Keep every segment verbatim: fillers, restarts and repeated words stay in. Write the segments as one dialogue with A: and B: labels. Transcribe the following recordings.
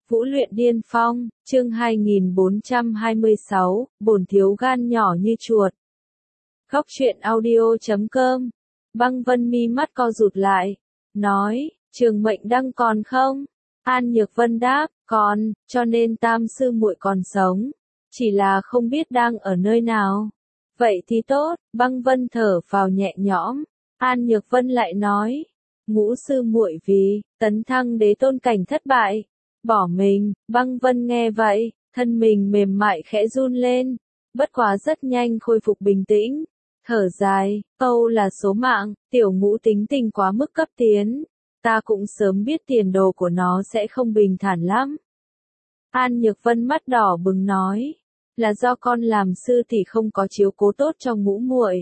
A: Vũ luyện điên phong, chương hai nghìn bốn trăm hai mươi sáu, bổn thiếu gan nhỏ như chuột. Góc truyện audio chấm com. Băng Vân mi mắt co rụt lại, nói, Trường Mệnh Đăng còn không? An Nhược Vân đáp, còn, cho nên tam sư muội còn sống, chỉ là không biết đang ở nơi nào. Vậy thì tốt, Băng Vân thở phào nhẹ nhõm. An Nhược Vân lại nói, ngũ sư muội vì tấn thăng đế tôn cảnh thất bại, bỏ mình. Băng Vân nghe vậy, thân mình mềm mại khẽ run lên, bất quá rất nhanh khôi phục bình tĩnh, thở dài, câu là số mạng, tiểu ngũ tính tình quá mức cấp tiến, ta cũng sớm biết tiền đồ của nó sẽ không bình thản lắm. An Nhược Vân mắt đỏ bừng nói, là do con làm sư thì không có chiếu cố tốt cho ngũ muội.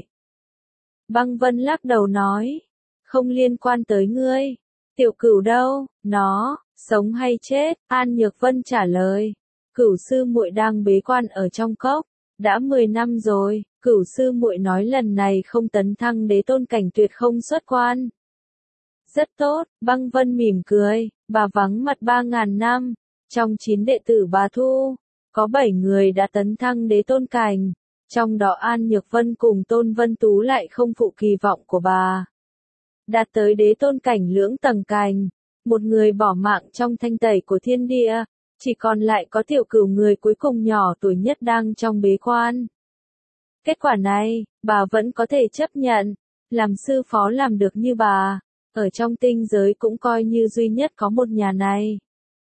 A: Băng Vân lắc đầu nói, không liên quan tới ngươi. Tiểu Cửu đâu, nó sống hay chết? An Nhược Vân trả lời, Cửu sư muội đang bế quan ở trong cốc, đã mười năm rồi. Cửu sư muội nói lần này không tấn thăng đế tôn cảnh tuyệt không xuất quan. Rất tốt, Băng Vân mỉm cười, bà vắng mặt ba ngàn năm, trong chín đệ tử bà Thu, có bảy người đã tấn thăng đế tôn cảnh, trong đó An Nhược Vân cùng Tôn Vân Tú lại không phụ kỳ vọng của bà. Đạt tới đế tôn cảnh lưỡng tầng cảnh, một người bỏ mạng trong thanh tẩy của thiên địa, chỉ còn lại có Tiểu Cửu người cuối cùng nhỏ tuổi nhất đang trong bế quan. Kết quả này, bà vẫn có thể chấp nhận, làm sư phó làm được như bà, ở trong tinh giới cũng coi như duy nhất có một nhà này.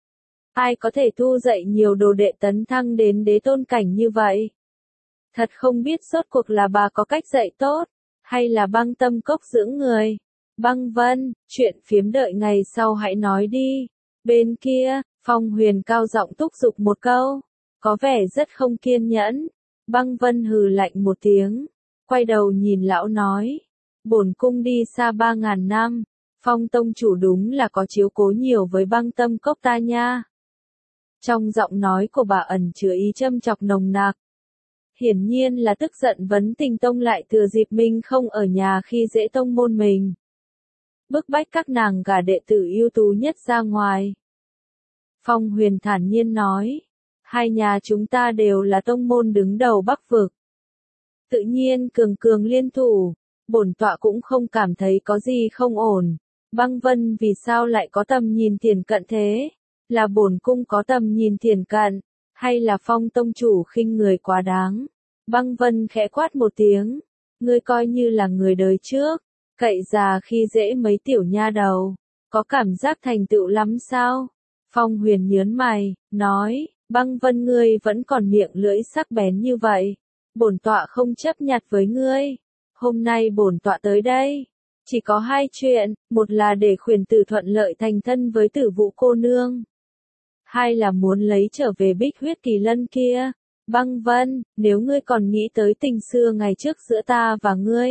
A: Ai có thể thu dạy nhiều đồ đệ tấn thăng đến đế tôn cảnh như vậy? Thật không biết rốt cuộc là bà có cách dạy tốt, hay là Băng Tâm Cốc dưỡng người. Băng Vân, chuyện phiếm đợi ngày sau hãy nói đi. Bên kia, Phong Huyền cao giọng thúc giục một câu, có vẻ rất không kiên nhẫn. Băng Vân hừ lạnh một tiếng, quay đầu nhìn lão nói, bổn cung đi xa ba ngàn năm, Phong tông chủ đúng là có chiếu cố nhiều với Băng Tâm Cốc ta nha. Trong giọng nói của bà ẩn chứa ý châm chọc nồng nặc. Hiển nhiên là tức giận Vấn Tình Tông lại thừa dịp mình không ở nhà khi dễ tông môn mình, bức bách các nàng gả đệ tử ưu tú nhất ra ngoài. Phong Huyền thản nhiên nói, hai nhà chúng ta đều là tông môn đứng đầu Bắc vực. Tự nhiên cường cường liên thủ, bổn tọa cũng không cảm thấy có gì không ổn. Băng Vân vì sao lại có tầm nhìn thiển cận thế? Là bổn cung có tầm nhìn thiển cận, hay là Phong tông chủ khinh người quá đáng? Băng Vân khẽ quát một tiếng, ngươi coi như là người đời trước, cậy già khi dễ mấy tiểu nha đầu, có cảm giác thành tựu lắm sao? Phong Huyền nhớn mày, nói, Băng Vân ngươi vẫn còn miệng lưỡi sắc bén như vậy, bổn tọa không chấp nhặt với ngươi. Hôm nay bổn tọa tới đây, chỉ có hai chuyện, một là để khuyển tử thuận lợi thành thân với Tử Vũ cô nương, hai là muốn lấy trở về Bích Huyết Kỳ Lân kia. Băng Vân, nếu ngươi còn nghĩ tới tình xưa ngày trước giữa ta và ngươi,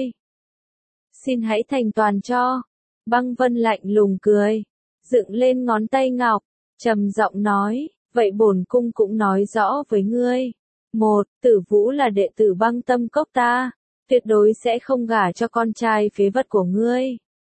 A: xin hãy thành toàn cho. Băng Vân lạnh lùng cười, dựng lên ngón tay ngọc, trầm giọng nói, vậy bổn cung cũng nói rõ với ngươi. Một, Tử Vũ là đệ tử Băng Tâm Cốc ta, tuyệt đối sẽ không gả cho con trai phế vật của ngươi.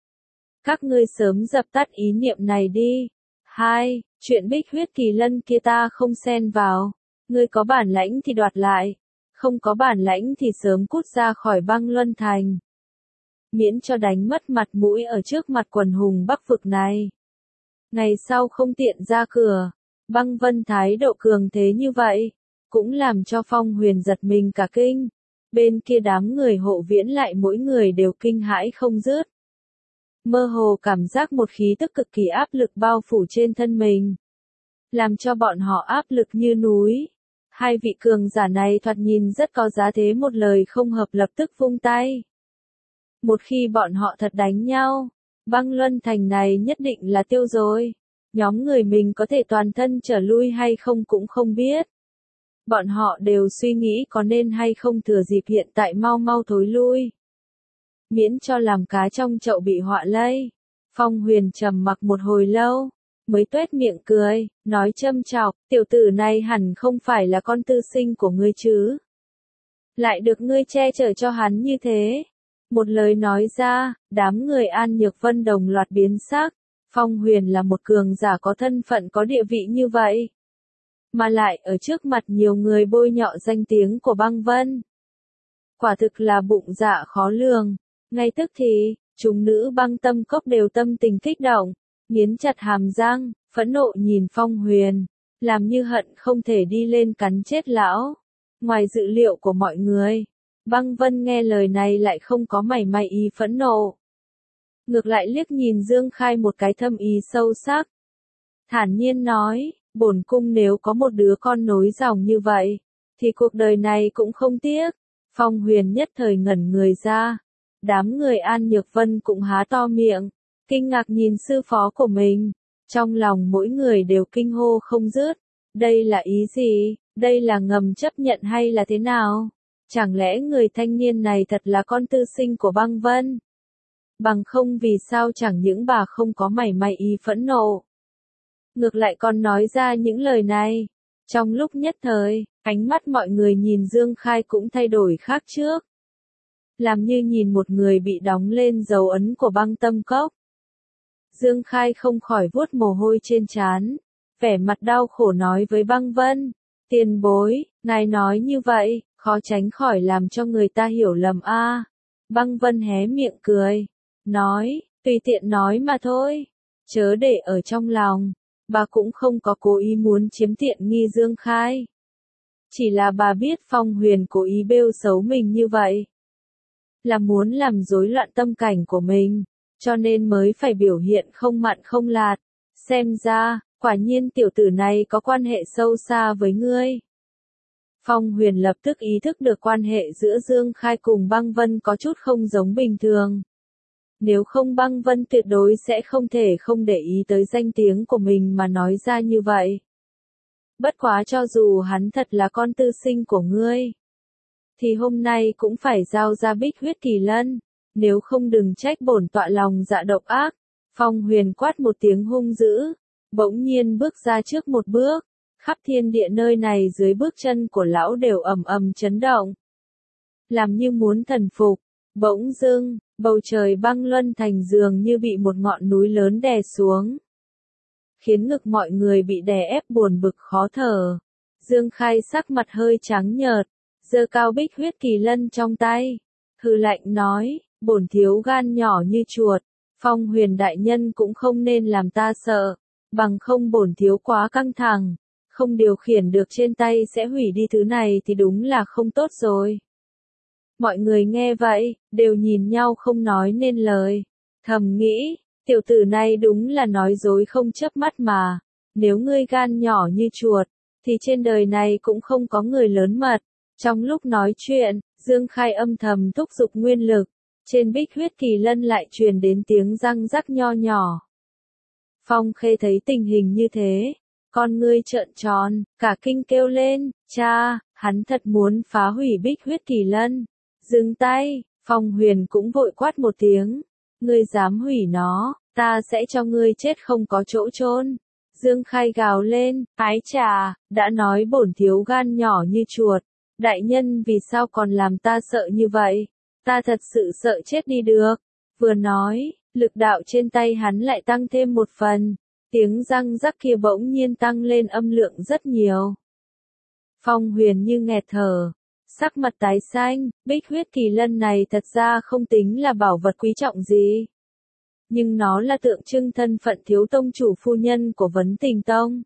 A: Các ngươi sớm dập tắt ý niệm này đi. Hai, chuyện Bích Huyết Kỳ Lân kia ta không xen vào, ngươi có bản lãnh thì đoạt lại, không có bản lãnh thì sớm cút ra khỏi Băng Luân Thành, miễn cho đánh mất mặt mũi ở trước mặt quần hùng Bắc vực này. Ngày sau không tiện ra cửa. Băng Vân thái độ cường thế như vậy, cũng làm cho Phong Huyền giật mình cả kinh. Bên kia đám người hộ viễn lại mỗi người đều kinh hãi không dứt. Mơ hồ cảm giác một khí tức cực kỳ áp lực bao phủ trên thân mình, làm cho bọn họ áp lực như núi. Hai vị cường giả này thoạt nhìn rất có giá thế, một lời không hợp lập tức vung tay. Một khi bọn họ thật đánh nhau, Băng Luân Thành này nhất định là tiêu rồi. Nhóm người mình có thể toàn thân trở lui hay không cũng không biết. Bọn họ đều suy nghĩ có nên hay không thừa dịp hiện tại mau mau thối lui, miễn cho làm cá trong chậu bị họa lây. Phong Huyền trầm mặc một hồi lâu, mới tuét miệng cười, nói châm chọc, tiểu tử này hẳn không phải là con tư sinh của ngươi chứ? Lại được ngươi che chở cho hắn như thế. Một lời nói ra, đám người An Nhược Vân đồng loạt biến sắc, Phong Huyền là một cường giả có thân phận có địa vị như vậy. Mà lại ở trước mặt nhiều người bôi nhọ danh tiếng của băng vân. Quả thực là bụng dạ khó lường. Ngay tức thì, chúng nữ băng tâm cốc đều tâm tình kích động, nghiến chặt hàm răng, phẫn nộ nhìn Phong Huyền, làm như hận không thể đi lên cắn chết lão. Ngoài dự liệu của mọi người, băng vân nghe lời này lại không có mảy may ý phẫn nộ. Ngược lại liếc nhìn Dương Khai một cái thâm ý sâu sắc. Thản nhiên nói, bổn cung nếu có một đứa con nối dòng như vậy, thì cuộc đời này cũng không tiếc. Phong Huyền nhất thời ngẩn người ra. Đám người An Nhược Vân cũng há to miệng, kinh ngạc nhìn sư phó của mình. Trong lòng mỗi người đều kinh hô không dứt. Đây là ý gì? Đây là ngầm chấp nhận hay là thế nào? Chẳng lẽ người thanh niên này thật là con tư sinh của băng vân? Bằng không vì sao chẳng những bà không có mảy may ý phẫn nộ. Ngược lại còn nói ra những lời này. Trong lúc nhất thời, ánh mắt mọi người nhìn Dương Khai cũng thay đổi khác trước. Làm như nhìn một người bị đóng lên dấu ấn của băng tâm cốc. Dương Khai không khỏi vuốt mồ hôi trên trán, vẻ mặt đau khổ nói với băng vân. Tiền bối, ngài nói như vậy, khó tránh khỏi làm cho người ta hiểu lầm a. À. Băng vân hé miệng cười, nói, tùy tiện nói mà thôi, chớ để ở trong lòng, bà cũng không có cố ý muốn chiếm tiện nghi Dương Khai. Chỉ là bà biết Phong Huyền cố ý bêu xấu mình như vậy, là muốn làm rối loạn tâm cảnh của mình, cho nên mới phải biểu hiện không mặn không lạt. Xem ra, quả nhiên tiểu tử này có quan hệ sâu xa với ngươi. Phong Huyền lập tức ý thức được quan hệ giữa Dương Khai cùng băng vân có chút không giống bình thường. Nếu không băng vân tuyệt đối sẽ không thể không để ý tới danh tiếng của mình mà nói ra như vậy. Bất quá cho dù hắn thật là con tư sinh của ngươi, thì hôm nay cũng phải giao ra Bích Huyết Kỳ Lân, nếu không đừng trách bổn tọa lòng dạ độc ác. Phong Huyền quát một tiếng hung dữ, bỗng nhiên bước ra trước một bước, khắp thiên địa nơi này dưới bước chân của lão đều ầm ầm chấn động. Làm như muốn thần phục, bỗng dưng, bầu trời băng luân thành dường như bị một ngọn núi lớn đè xuống. Khiến ngực mọi người bị đè ép buồn bực khó thở. Dương Khai sắc mặt hơi trắng nhợt, giơ cao Bích Huyết Kỳ Lân trong tay, hừ lạnh nói, bổn thiếu gan nhỏ như chuột, Phong Huyền đại nhân cũng không nên làm ta sợ, bằng không bổn thiếu quá căng thẳng, không điều khiển được trên tay sẽ hủy đi thứ này thì đúng là không tốt rồi. Mọi người nghe vậy, đều nhìn nhau không nói nên lời, thầm nghĩ, tiểu tử này đúng là nói dối không chớp mắt mà, nếu ngươi gan nhỏ như chuột, thì trên đời này cũng không có người lớn mật. Trong lúc nói chuyện, Dương Khai âm thầm thúc giục nguyên lực, trên Bích Huyết Kỳ Lân lại truyền đến tiếng răng rắc nho nhỏ. Phong Khê thấy tình hình như thế, con ngươi trợn tròn, cả kinh kêu lên, cha, hắn thật muốn phá hủy Bích Huyết Kỳ Lân. Dừng tay, Phong Huyền cũng vội quát một tiếng, ngươi dám hủy nó, ta sẽ cho ngươi chết không có chỗ chôn. Dương Khai gào lên, ái chà, đã nói bổn thiếu gan nhỏ như chuột, đại nhân vì sao còn làm ta sợ như vậy, ta thật sự sợ chết đi được. Vừa nói, lực đạo trên tay hắn lại tăng thêm một phần, tiếng răng rắc kia bỗng nhiên tăng lên âm lượng rất nhiều. Phong Huyền như nghẹt thở, sắc mặt tái xanh, Bích Huyết Kỳ Lân này thật ra không tính là bảo vật quý trọng gì. Nhưng nó là tượng trưng thân phận thiếu tông chủ phu nhân của Vấn Tình Tông.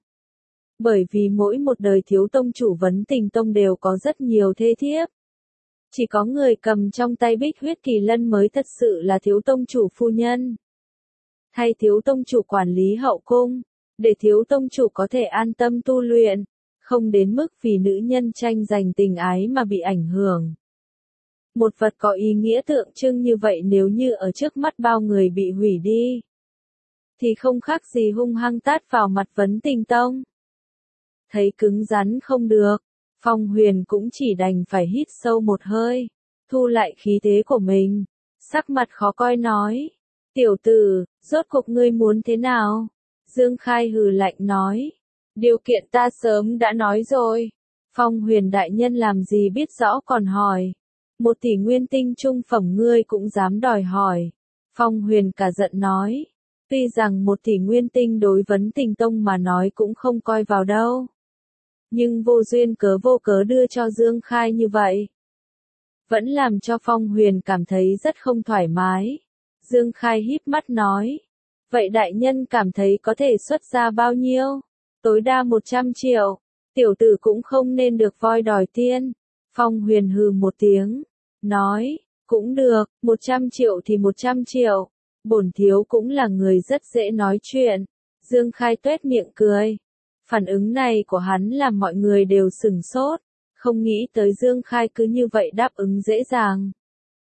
A: Bởi vì mỗi một đời thiếu tông chủ Vấn Tình Tông đều có rất nhiều thê thiếp. Chỉ có người cầm trong tay Bích Huyết Kỳ Lân mới thật sự là thiếu tông chủ phu nhân. Thay thiếu tông chủ quản lý hậu cung, để thiếu tông chủ có thể an tâm tu luyện, không đến mức vì nữ nhân tranh giành tình ái mà bị ảnh hưởng. Một vật có ý nghĩa tượng trưng như vậy nếu như ở trước mắt bao người bị hủy đi, thì không khác gì hung hăng tát vào mặt Vấn Tình Tông. Thấy cứng rắn không được, Phong Huyền cũng chỉ đành phải hít sâu một hơi, thu lại khí thế của mình, sắc mặt khó coi nói, tiểu tử, rốt cuộc ngươi muốn thế nào? Dương Khai hừ lạnh nói, điều kiện ta sớm đã nói rồi. Phong Huyền đại nhân làm gì biết rõ còn hỏi, một tỷ nguyên tinh trung phẩm ngươi cũng dám đòi hỏi. Phong Huyền cả giận nói, Tuy rằng một tỷ nguyên tinh đối Vấn Tình Tông mà nói cũng không coi vào đâu. Nhưng vô duyên cớ vô cớ đưa cho Dương Khai như vậy, vẫn làm cho Phong Huyền cảm thấy rất không thoải mái. Dương Khai híp mắt nói, vậy đại nhân cảm thấy có thể xuất ra bao nhiêu? Tối đa một trăm triệu, tiểu tử cũng không nên được voi đòi tiên. Phong Huyền hừ một tiếng, nói, cũng được, một trăm triệu thì một trăm triệu, bổn thiếu cũng là người rất dễ nói chuyện. Dương Khai tuét miệng cười. Phản ứng này của hắn làm mọi người đều sửng sốt, không nghĩ tới Dương Khai cứ như vậy đáp ứng dễ dàng.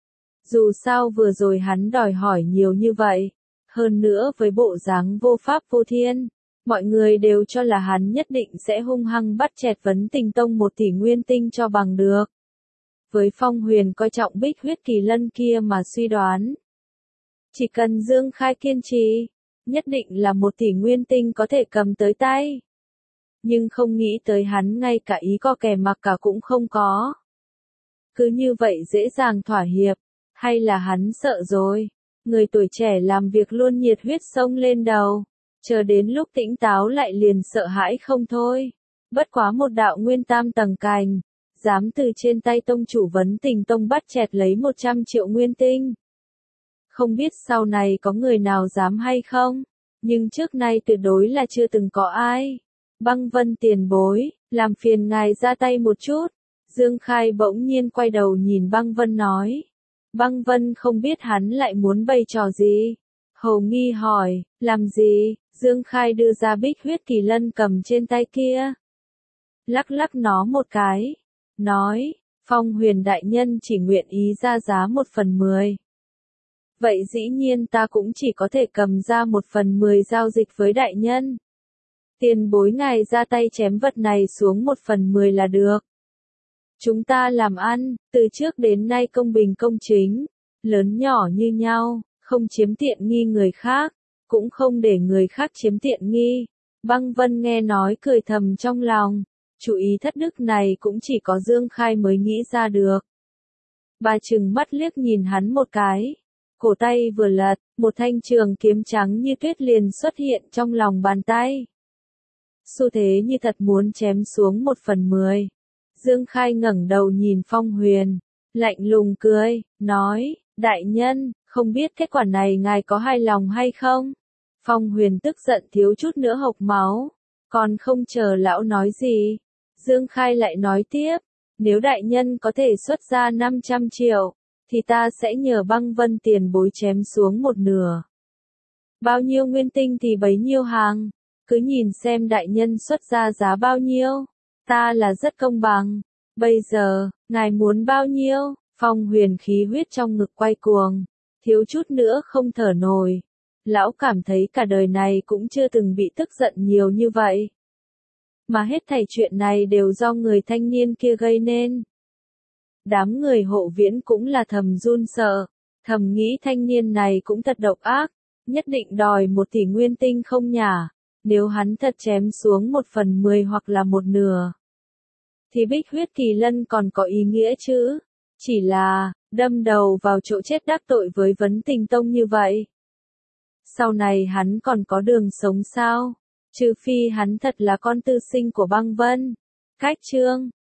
A: Dù sao vừa rồi hắn đòi hỏi nhiều như vậy, hơn nữa với bộ dáng vô pháp vô thiên, mọi người đều cho là hắn nhất định sẽ hung hăng bắt chẹt Vấn Tình Tông một tỷ nguyên tinh cho bằng được. Với Phong Huyền coi trọng Bích Huyết Kỳ Lân kia mà suy đoán, chỉ cần Dương Khai kiên trì, nhất định là một tỷ nguyên tinh có thể cầm tới tay. Nhưng không nghĩ tới hắn ngay cả ý co kè mặc cả cũng không có. Cứ như vậy dễ dàng thỏa hiệp, hay là hắn sợ rồi? Người tuổi trẻ làm việc luôn nhiệt huyết sông lên đầu, chờ đến lúc tỉnh táo lại liền sợ hãi không thôi. Bất quá một đạo nguyên tam tầng cành, dám từ trên tay tông chủ Vấn Tình Tông bắt chẹt lấy một trăm triệu nguyên tinh. Không biết sau này có người nào dám hay không, nhưng trước nay tuyệt đối là chưa từng có ai. Băng Vân tiền bối, làm phiền ngài ra tay một chút. Dương Khai bỗng nhiên quay đầu nhìn Băng Vân nói. Băng Vân không biết hắn lại muốn bày trò gì. Hầu nghi hỏi, làm gì? Dương Khai đưa ra Bích Huyết Kỳ Lân cầm trên tay kia. Lắc lắc nó một cái. Nói, Phong Huyền đại nhân chỉ nguyện ý ra giá một phần mười. Vậy dĩ nhiên ta cũng chỉ có thể cầm ra một phần mười giao dịch với đại nhân. Tiền bối ngài ra tay chém vật này xuống một phần mười là được. Chúng ta làm ăn, từ trước đến nay công bình công chính, lớn nhỏ như nhau, không chiếm tiện nghi người khác, cũng không để người khác chiếm tiện nghi. Băng Vân nghe nói cười thầm trong lòng, chủ ý thất đức này cũng chỉ có Dương Khai mới nghĩ ra được. Bà trừng mắt liếc nhìn hắn một cái, cổ tay vừa lật, một thanh trường kiếm trắng như tuyết liền xuất hiện trong lòng bàn tay. Xu thế như thật muốn chém xuống một phần mười. Dương Khai ngẩng đầu nhìn Phong Huyền, lạnh lùng cười, nói, đại nhân, không biết kết quả này ngài có hài lòng hay không? Phong Huyền tức giận thiếu chút nữa hộc máu, còn không chờ lão nói gì. Dương Khai lại nói tiếp, nếu đại nhân có thể xuất ra năm trăm triệu, thì ta sẽ nhờ Băng Vân tiền bối chém xuống một nửa. Bao nhiêu nguyên tinh thì bấy nhiêu hàng, cứ nhìn xem đại nhân xuất ra giá bao nhiêu, ta là rất công bằng. Bây giờ, ngài muốn bao nhiêu? Phong Huyền khí huyết trong ngực quay cuồng, thiếu chút nữa không thở nổi. Lão cảm thấy cả đời này cũng chưa từng bị tức giận nhiều như vậy. Mà hết thảy chuyện này đều do người thanh niên kia gây nên. Đám người Hộ Viễn cũng là thầm run sợ, thầm nghĩ thanh niên này cũng thật độc ác, nhất định đòi một tỷ nguyên tinh không nhả. Nếu hắn thật chém xuống một phần mười hoặc là một nửa, thì Bích Huyết Kỳ Lân còn có ý nghĩa chứ? Chỉ là, đâm đầu vào chỗ chết đắc tội với Vấn Tình Tông như vậy. Sau này hắn còn có đường sống sao? Trừ phi hắn thật là con tư sinh của Băng Vân. Cách chương